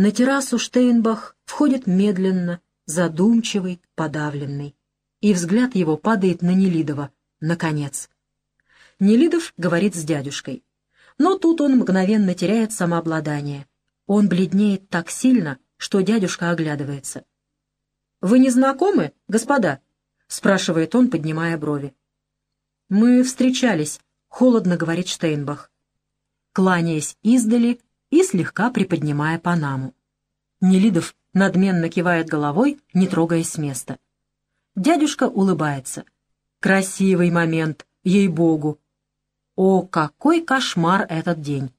На террасу Штейнбах входит медленно, задумчивый, подавленный. И взгляд его падает на Нелидова, наконец. Нелидов говорит с дядюшкой. Но тут он мгновенно теряет самообладание. Он бледнеет так сильно, что дядюшка оглядывается. «Вы не знакомы, господа?» — спрашивает он, поднимая брови. «Мы встречались», — холодно говорит Штейнбах, кланяясь издали и слегка приподнимая панаму. Нелидов надменно кивает головой, не трогаясь с места. Дядюшка улыбается. «Красивый момент, ей-богу!» О, какой кошмар этот день!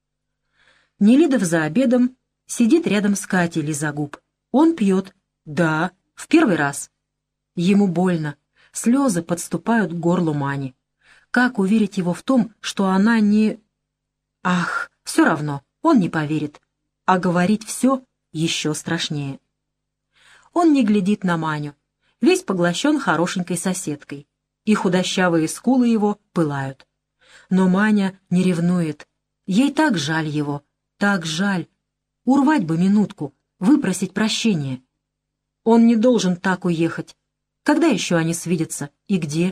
Нелидов за обедом сидит рядом с Катей Лизагуб. Он пьет. Да, в первый раз. Ему больно. Слезы подступают к горлу Мани. Как уверить его в том, что она не... Ах, все равно, он не поверит. А говорить все еще страшнее. Он не глядит на Маню. Весь поглощен хорошенькой соседкой. И худощавые скулы его пылают. Но Маня не ревнует. Ей так жаль его, так жаль. Урвать бы минутку, выпросить прощения. Он не должен так уехать. Когда еще они свидятся и где?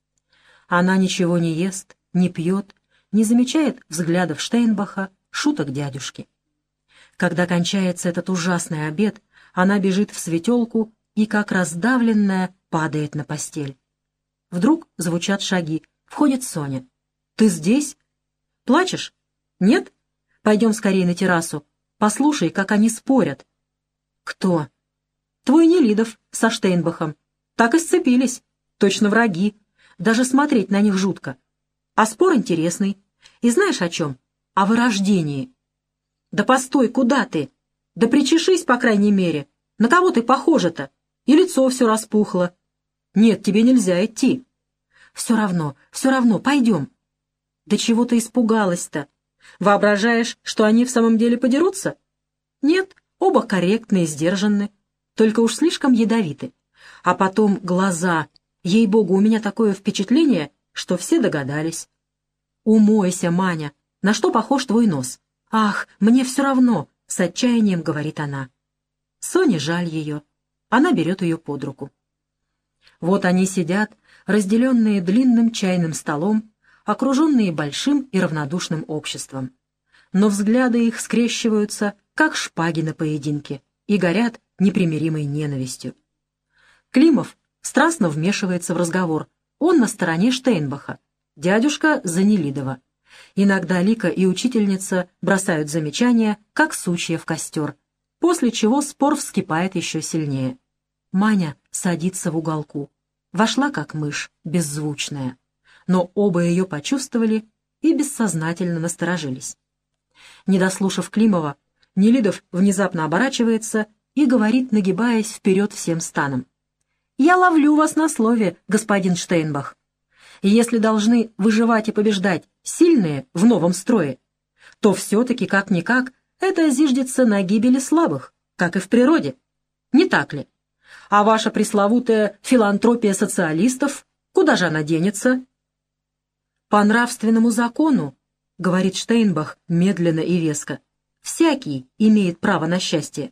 Она ничего не ест, не пьет, не замечает взглядов Штейнбаха, шуток дядюшки. Когда кончается этот ужасный обед, она бежит в светелку и, как раздавленная, падает на постель. Вдруг звучат шаги. Входит Соня. «Ты здесь? Плачешь? Нет? Пойдем скорее на террасу. Послушай, как они спорят». «Кто?» «Твой Нелидов со Штейнбахом. Так и сцепились. Точно враги. Даже смотреть на них жутко. А спор интересный. И знаешь о чем? О вырождении». «Да постой, куда ты? Да причешись, по крайней мере. На кого ты похожа-то? И лицо все распухло». «Нет, тебе нельзя идти». Все равно, пойдем». «Да чего ты испугалась-то? Воображаешь, что они в самом деле подерутся?» «Нет, оба корректны и сдержанны, только уж слишком ядовиты. А потом глаза. Ей-богу, у меня такое впечатление, что все догадались». «Умойся, Маня, на что похож твой нос?» «Ах, мне все равно», — с отчаянием говорит она. Соне жаль ее. Она берет ее под руку. Вот они сидят, разделенные длинным чайным столом, окруженные большим и равнодушным обществом. Но взгляды их скрещиваются, как шпаги на поединке, и горят непримиримой ненавистью. Климов страстно вмешивается в разговор. Он на стороне Штейнбаха, дядюшка за Нелидова. Иногда Лика и учительница бросают замечания, как сучья в костер, после чего спор вскипает еще сильнее. Маня садится в уголку. Вошла, как мышь, беззвучная. Но оба ее почувствовали и бессознательно насторожились. Не дослушав Климова, Нелидов внезапно оборачивается и говорит, нагибаясь вперед всем станом. «Я ловлю вас на слове, господин Штейнбах. Если должны выживать и побеждать сильные в новом строе, то все-таки, как-никак, это зиждется на гибели слабых, как и в природе. Не так ли? А ваша пресловутая филантропия социалистов, куда же она денется?» «По нравственному закону, — говорит Штейнбах медленно и веско, — всякий имеет право на счастье».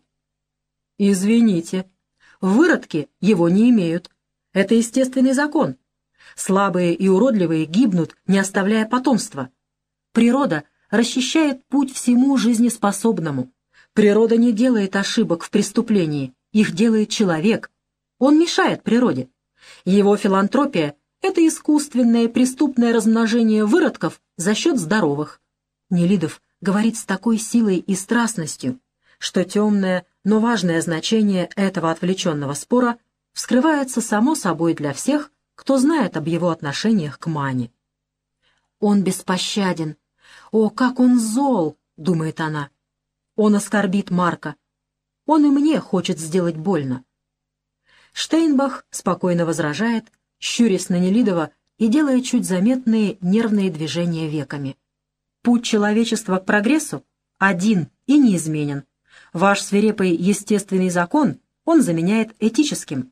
«Извините, выродки его не имеют. Это естественный закон. Слабые и уродливые гибнут, не оставляя потомства. Природа расчищает путь всему жизнеспособному. Природа не делает ошибок в преступлении, их делает человек. Он мешает природе. Его филантропия — это искусственное преступное размножение выродков за счет здоровых». Нелидов говорит с такой силой и страстностью, что темное, но важное значение этого отвлеченного спора вскрывается само собой для всех, кто знает об его отношениях к Мане. «Он беспощаден. О, как он зол!» — думает она. «Он оскорбит Марка. Он и мне хочет сделать больно». Штейнбах спокойно возражает, щурясь на Нелидова и делая чуть заметные нервные движения веками. «Путь человечества к прогрессу один и неизменен. Ваш свирепый естественный закон он заменяет этическим.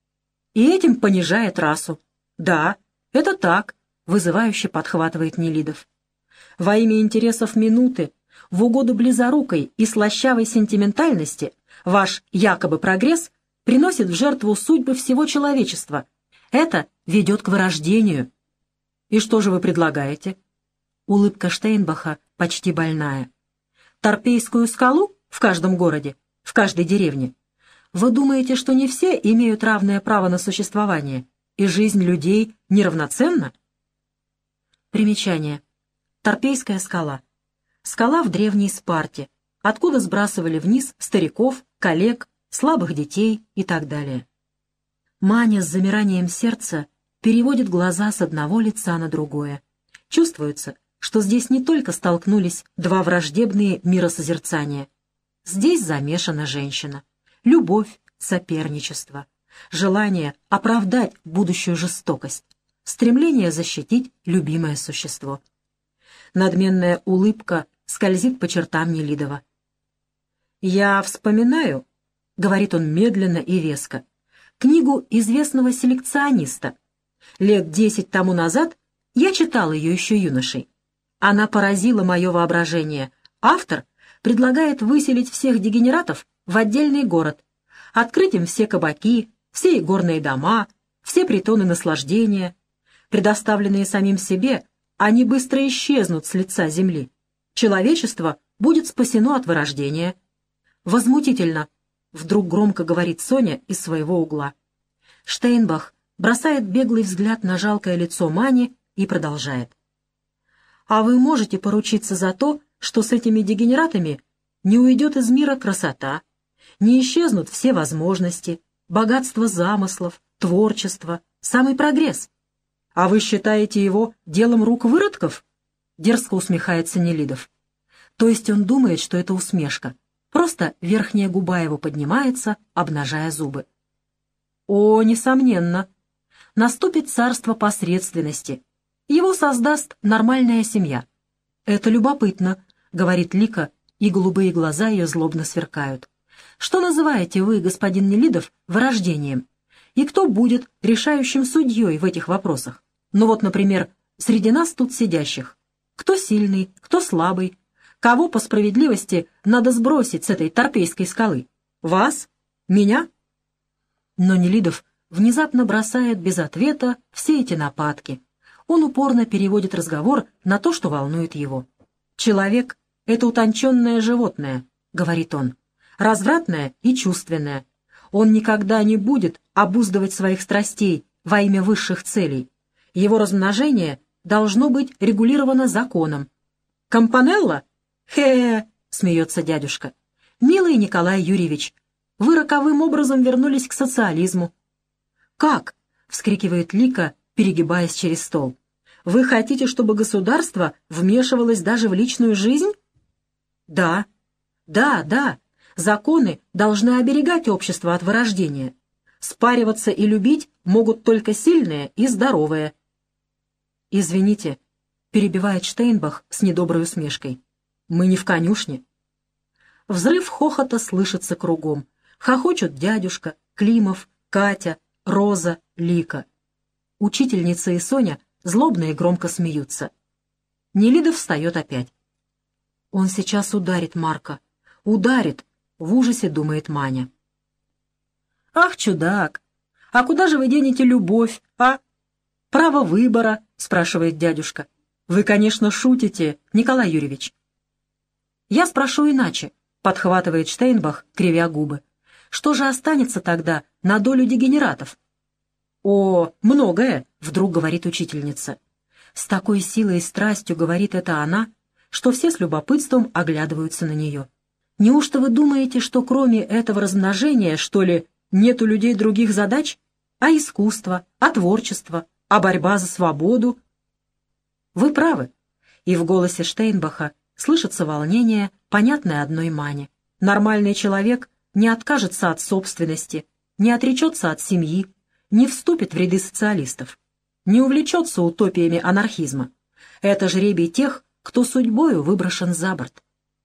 И этим понижает расу. Да, это так», — вызывающе подхватывает Нелидов. «Во имя интересов минуты В угоду близорукой и слащавой сентиментальности ваш якобы прогресс приносит в жертву судьбы всего человечества. Это ведет к вырождению. И что же вы предлагаете? Улыбка Штейнбаха почти больная. Торпейскую скалу в каждом городе, в каждой деревне? Вы думаете, что не все имеют равное право на существование, и жизнь людей неравноценна? Примечание. Торпейская скала. Скала в древней Спарте, откуда сбрасывали вниз стариков, коллег, слабых детей и так далее. Маня с замиранием сердца переводит глаза с одного лица на другое. Чувствуется, что здесь не только столкнулись два враждебные миросозерцания. Здесь замешана женщина. Любовь, соперничество, желание оправдать будущую жестокость, стремление защитить любимое существо. Надменная улыбка скользит по чертам Нелидова. «Я вспоминаю», — говорит он медленно и веско, «книгу известного селекциониста. Лет 10 тому назад я читал ее еще юношей. Она поразила мое воображение. Автор предлагает выселить всех дегенератов в отдельный город, открыть им все кабаки, все игорные дома, все притоны наслаждения. Предоставленные самим себе, они быстро исчезнут с лица земли. Человечество будет спасено от вырождения». «Возмутительно», — вдруг громко говорит Соня из своего угла. Штейнбах бросает беглый взгляд на жалкое лицо Мани и продолжает. «А вы можете поручиться за то, что с этими дегенератами не уйдет из мира красота, не исчезнут все возможности, богатство замыслов, творчество, самый прогресс? А вы считаете его делом рук выродков?» — дерзко усмехается Нелидов. То есть он думает, что это усмешка. Просто верхняя губа его поднимается, обнажая зубы. О, несомненно. Наступит царство посредственности. Его создаст нормальная семья. Это любопытно, говорит Лика, и голубые глаза ее злобно сверкают. Что называете вы, господин Нелидов, вырождением? И кто будет решающим судьей в этих вопросах? Ну вот, например, среди нас тут сидящих. Кто сильный, кто слабый? Кого по справедливости надо сбросить с этой торпейской скалы? Вас? Меня? Но Нелидов внезапно бросает без ответа все эти нападки. Он упорно переводит разговор на то, что волнует его. «Человек — это утонченное животное», — говорит он, — «развратное и чувственное. Он никогда не будет обуздывать своих страстей во имя высших целей. Его размножение должно быть регулировано законом. Компанелла? Хе-хе!» — смеется дядюшка. «Милый Николай Юрьевич, вы роковым образом вернулись к социализму». «Как?» — вскрикивает Лика, перегибаясь через стол. «Вы хотите, чтобы государство вмешивалось даже в личную жизнь?» «Да, да. Законы должны оберегать общество от вырождения. Спариваться и любить могут только сильные и здоровые». «Извините», — перебивает Штейнбах с недоброй усмешкой. «Мы не в конюшне». Взрыв хохота слышится кругом. Хохочут дядюшка, Климов, Катя, Роза, Лика. Учительница и Соня злобно и громко смеются. Нелидов встает опять. «Он сейчас ударит Марка. Ударит!» — в ужасе думает Маня. «Ах, чудак! А куда же вы денете любовь, а? Право выбора?» — спрашивает дядюшка. «Вы, конечно, шутите, Николай Юрьевич». «Я спрошу иначе», — подхватывает Штейнбах, кривя губы. «Что же останется тогда на долю дегенератов?» «О, многое», — вдруг говорит учительница. С такой силой и страстью говорит это она, что все с любопытством оглядываются на нее. «Неужто вы думаете, что кроме этого размножения, что ли, нет у людей других задач? А искусство, а творчество, а борьба за свободу?» «Вы правы», — и в голосе Штейнбаха слышится волнение, понятное одной Мане. Нормальный человек не откажется от собственности, не отречется от семьи, не вступит в ряды социалистов, не увлечется утопиями анархизма. Это жребий тех, кто судьбою выброшен за борт.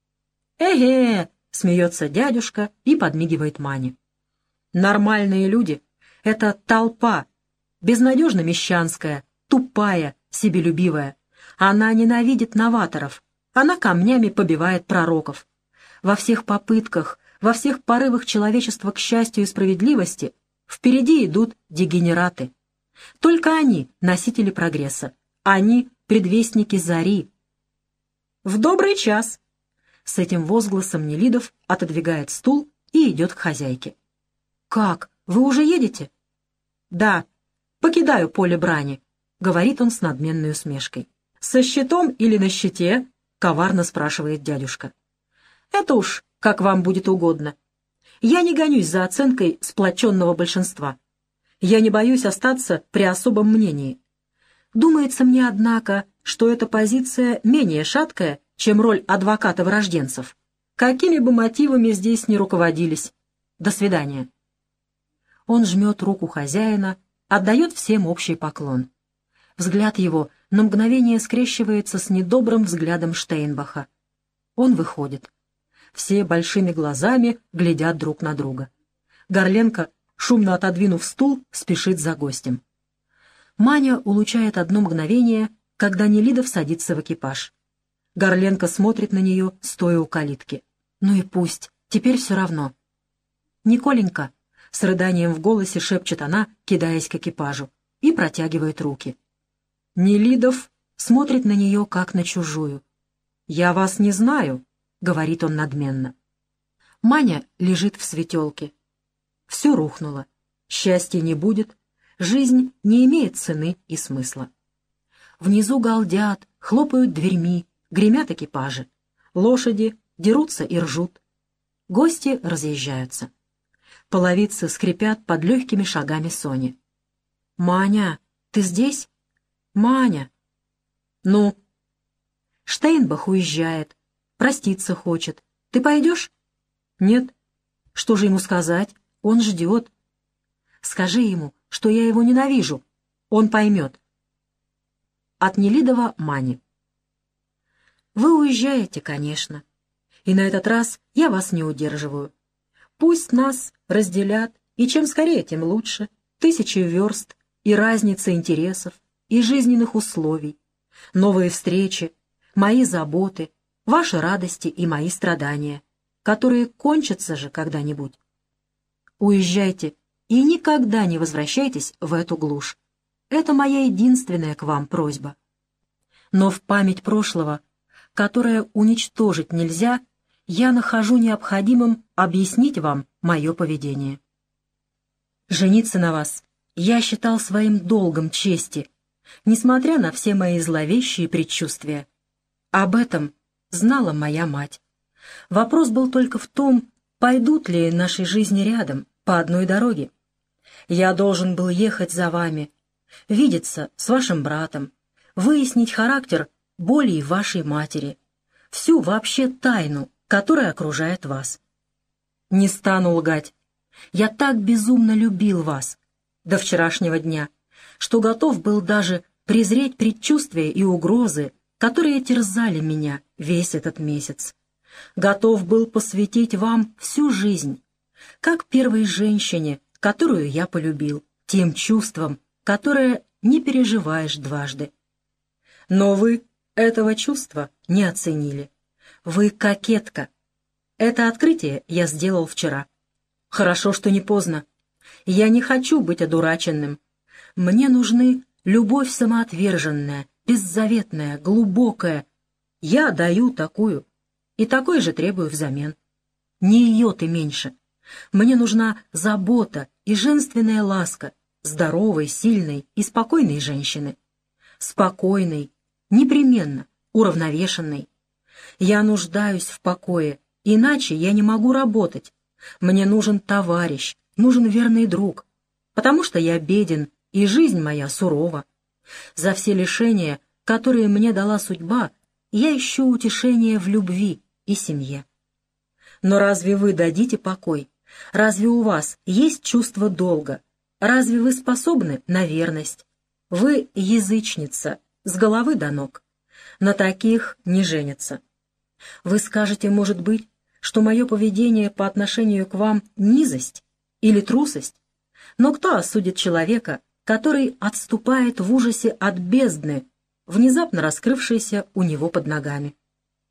«Эге!» — смеется дядюшка и подмигивает Мане. «Нормальные люди — это толпа, безнадежно мещанская, тупая, себелюбивая. Она ненавидит новаторов, Она камнями побивает пророков. Во всех попытках, во всех порывах человечества к счастью и справедливости впереди идут дегенераты. Только они — носители прогресса. Они — предвестники зари. «В добрый час!» С этим возгласом Нелидов отодвигает стул и идет к хозяйке. «Как? Вы уже едете?» «Да, покидаю поле брани», — говорит он с надменной усмешкой. «Со щитом или на щите?» — коварно спрашивает дядюшка. «Это уж как вам будет угодно. Я не гонюсь за оценкой сплоченного большинства. Я не боюсь остаться при особом мнении. Думается мне, однако, что эта позиция менее шаткая, чем роль адвоката-врожденцев. Какими бы мотивами здесь ни руководились. До свидания». Он жмет руку хозяина, отдает всем общий поклон. Взгляд его на мгновение скрещивается с недобрым взглядом Штейнбаха. Он выходит. Все большими глазами глядят друг на друга. Горленко, шумно отодвинув стул, спешит за гостем. Маня улучшает одно мгновение, когда Нелидов садится в экипаж. Горленко смотрит на нее, стоя у калитки. Ну и пусть, теперь все равно. «Николенька», — с рыданием в голосе шепчет она, кидаясь к экипажу, и протягивает руки. Нелидов смотрит на нее, как на чужую. «Я вас не знаю», — говорит он надменно. Маня лежит в светелке. Все рухнуло. Счастья не будет, жизнь не имеет цены и смысла. Внизу галдят, хлопают дверьми, гремят экипажи. Лошади дерутся и ржут. Гости разъезжаются. Половицы скрипят под легкими шагами Сони. «Маня, ты здесь? Маня!» «Ну?» «Штейнбах уезжает. Проститься хочет. Ты пойдешь?» «Нет». «Что же ему сказать? Он ждет». «Скажи ему, что я его ненавижу. Он поймет». От Нелидова Мане. «Вы уезжаете, конечно. И на этот раз я вас не удерживаю. Пусть нас разделят, и чем скорее, тем лучше. 1000 верст, и разница интересов, и жизненных условий, новые встречи, мои заботы, ваши радости и мои страдания, которые кончатся же когда-нибудь. Уезжайте и никогда не возвращайтесь в эту глушь. Это моя единственная к вам просьба. Но в память прошлого, которое уничтожить нельзя, я нахожу необходимым объяснить вам мое поведение. Жениться на вас я считал своим долгом чести, несмотря на все мои зловещие предчувствия. Об этом знала моя мать. Вопрос был только в том, пойдут ли наши жизни рядом, по одной дороге. Я должен был ехать за вами, видеться с вашим братом, выяснить характер болей вашей матери, всю вообще тайну, которая окружает вас. Не стану лгать. Я так безумно любил вас до вчерашнего дня, что готов был даже презреть предчувствия и угрозы, которые терзали меня весь этот месяц. Готов был посвятить вам всю жизнь, как первой женщине, которую я полюбил, тем чувством, которое не переживаешь дважды. Но вы этого чувства не оценили. Вы кокетка. Это открытие я сделал вчера. Хорошо, что не поздно. Я не хочу быть одураченным. Мне нужны любовь самоотверженная, беззаветная, глубокая. Я даю такую, и такой же требую взамен. Не ее ты меньше. Мне нужна забота и женственная ласка здоровой, сильной и спокойной женщины. Спокойной, непременно, уравновешенной. Я нуждаюсь в покое, иначе я не могу работать. Мне нужен товарищ, нужен верный друг, потому что я беден, и жизнь моя сурова. За все лишения, которые мне дала судьба, я ищу утешение в любви и семье. Но разве вы дадите покой? Разве у вас есть чувство долга? Разве вы способны на верность? Вы язычница, с головы до ног. На таких не женятся. Вы скажете, может быть, что мое поведение по отношению к вам — низость или трусость? Но кто осудит человека, который отступает в ужасе от бездны, внезапно раскрывшейся у него под ногами?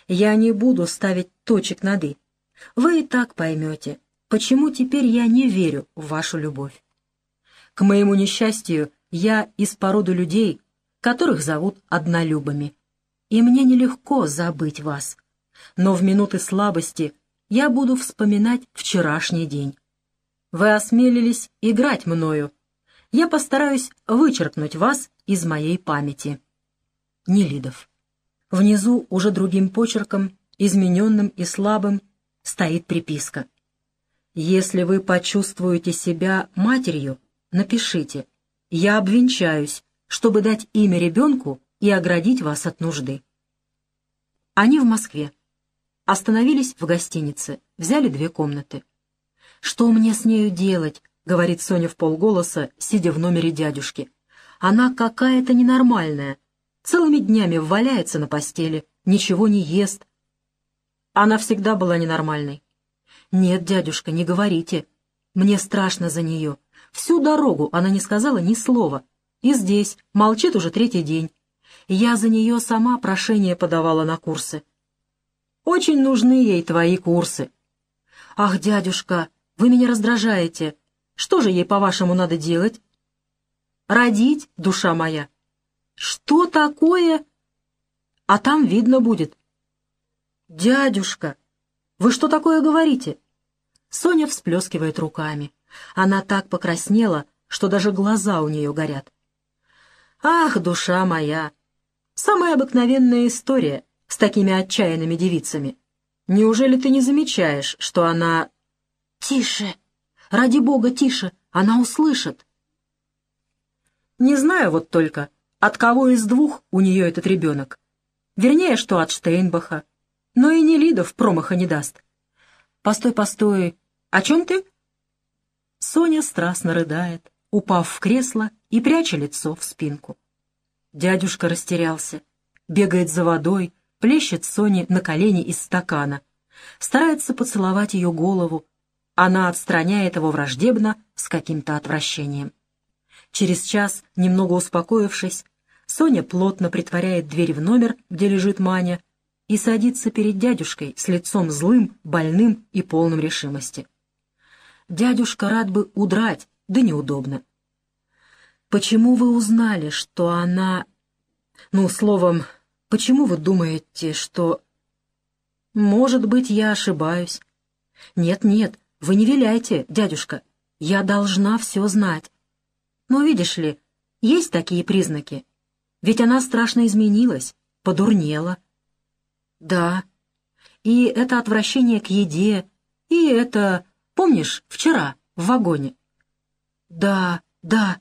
Я не буду ставить точек над «и». Вы и так поймете, почему теперь я не верю в вашу любовь. К моему несчастью, я из породы людей, которых зовут однолюбами, и мне нелегко забыть вас. Но в минуты слабости я буду вспоминать вчерашний день. Вы осмелились играть мною. Я постараюсь вычеркнуть вас из моей памяти. Нелидов. Внизу уже другим почерком, измененным и слабым, стоит приписка. Если вы почувствуете себя матерью, напишите: «Я обвенчаюсь, чтобы дать имя ребенку и оградить вас от нужды». Они в Москве. Остановились в гостинице, взяли 2 комнаты. «Что мне с нею делать?» — говорит Соня вполголоса, сидя в номере дядюшки. «Она какая-то ненормальная. Целыми днями валяется на постели, ничего не ест». Она всегда была ненормальной. «Нет, дядюшка, не говорите. Мне страшно за нее. Всю дорогу она не сказала ни слова. И здесь молчит уже 3-й день. Я за нее сама прошение подавала на курсы». «Очень нужны ей твои курсы». «Ах, дядюшка, вы меня раздражаете. Что же ей, по-вашему, надо делать?» «Родить, душа моя». «Что такое?» «А там видно будет». «Дядюшка, вы что такое говорите?» Соня всплескивает руками. Она так покраснела, что даже глаза у нее горят. «Ах, душа моя! Самая обыкновенная история с такими отчаянными девицами. Неужели ты не замечаешь, что она...» «Тише! Ради бога, тише! Она услышит!» «Не знаю вот только, от кого из 2 у нее этот ребенок. Вернее, что от Штейнбаха. Но и Нелидов промаха не даст. Постой, постой. О чем ты?» Соня страстно рыдает, упав в кресло и пряча лицо в спинку. Дядюшка растерялся, бегает за водой, плещет Соне на колени из стакана, старается поцеловать ее голову. Она отстраняет его враждебно, с каким-то отвращением. Через час, немного успокоившись, Соня плотно притворяет дверь в номер, где лежит Маня, и садится перед дядюшкой с лицом злым, больным и полным решимости. Дядюшка рад бы удрать, да неудобно. «Почему вы узнали, что она... Ну, словом, почему вы думаете, что...» «Может быть, я ошибаюсь». «Нет-нет, вы не виляйте, дядюшка. Я должна все знать. Но видишь ли, есть такие признаки. Ведь она страшно изменилась, подурнела». «Да. И это отвращение к еде, и это... Помнишь, вчера, в вагоне?» «Да, да».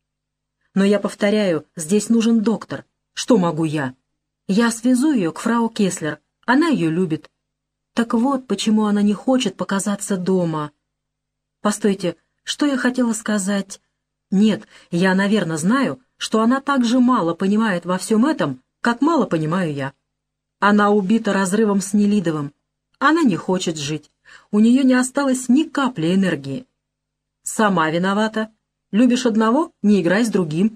«Но я повторяю, здесь нужен доктор. Что могу я? Я свезу ее к фрау Кеслер. Она ее любит. Так вот, почему она не хочет показаться дома». «Постойте, что я хотела сказать?» «Нет, я, наверное, знаю, что она так же мало понимает во всем этом, как мало понимаю я. Она убита разрывом с Нелидовым. Она не хочет жить. У нее не осталось ни капли энергии. Сама виновата. Любишь одного — не играй с другим».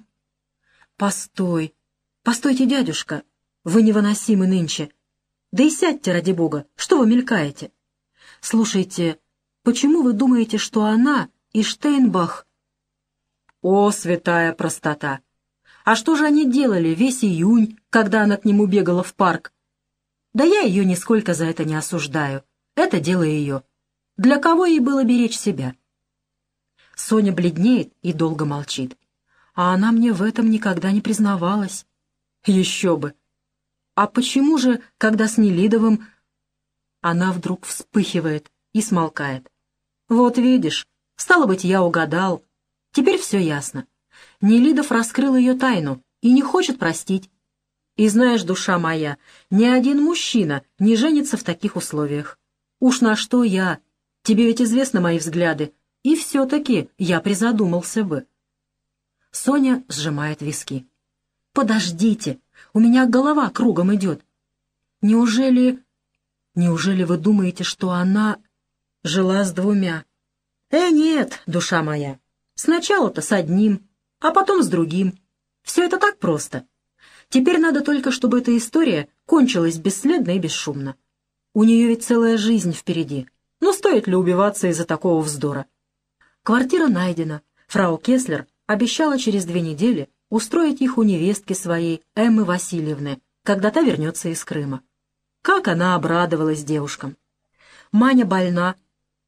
«Постой, постойте, дядюшка, вы невыносимы нынче. Да и сядьте, ради бога, что вы мелькаете? Слушайте, почему вы думаете, что она и Штейнбах...» «О, святая простота! А что же они делали весь июнь, когда она к нему бегала в парк? Да я ее нисколько за это не осуждаю. Это дело ее. Для кого ей было беречь себя?» Соня бледнеет и долго молчит. «А она мне в этом никогда не признавалась». «Еще бы! А почему же, когда с Нелидовым...» Она вдруг вспыхивает и смолкает. «Вот видишь, стало быть, я угадал. Теперь все ясно. Нелидов раскрыл ее тайну и не хочет простить. И знаешь, душа моя, ни один мужчина не женится в таких условиях. Уж на что я? Тебе ведь известны мои взгляды, и все-таки я призадумался бы». Соня сжимает виски. «Подождите, у меня голова кругом идет. Неужели вы думаете, что она жила с 2? Нет, душа моя, сначала-то с одним, а потом с другим. Все это так просто. Теперь надо только, чтобы эта история кончилась бесследно и бесшумно. У нее ведь целая жизнь впереди. Но стоит ли убиваться из-за такого вздора? Квартира найдена. Фрау Кеслер обещала через 2 недели устроить их у невестки своей, Эммы Васильевны, когда та вернется из Крыма. Как она обрадовалась девушкам! Маня больна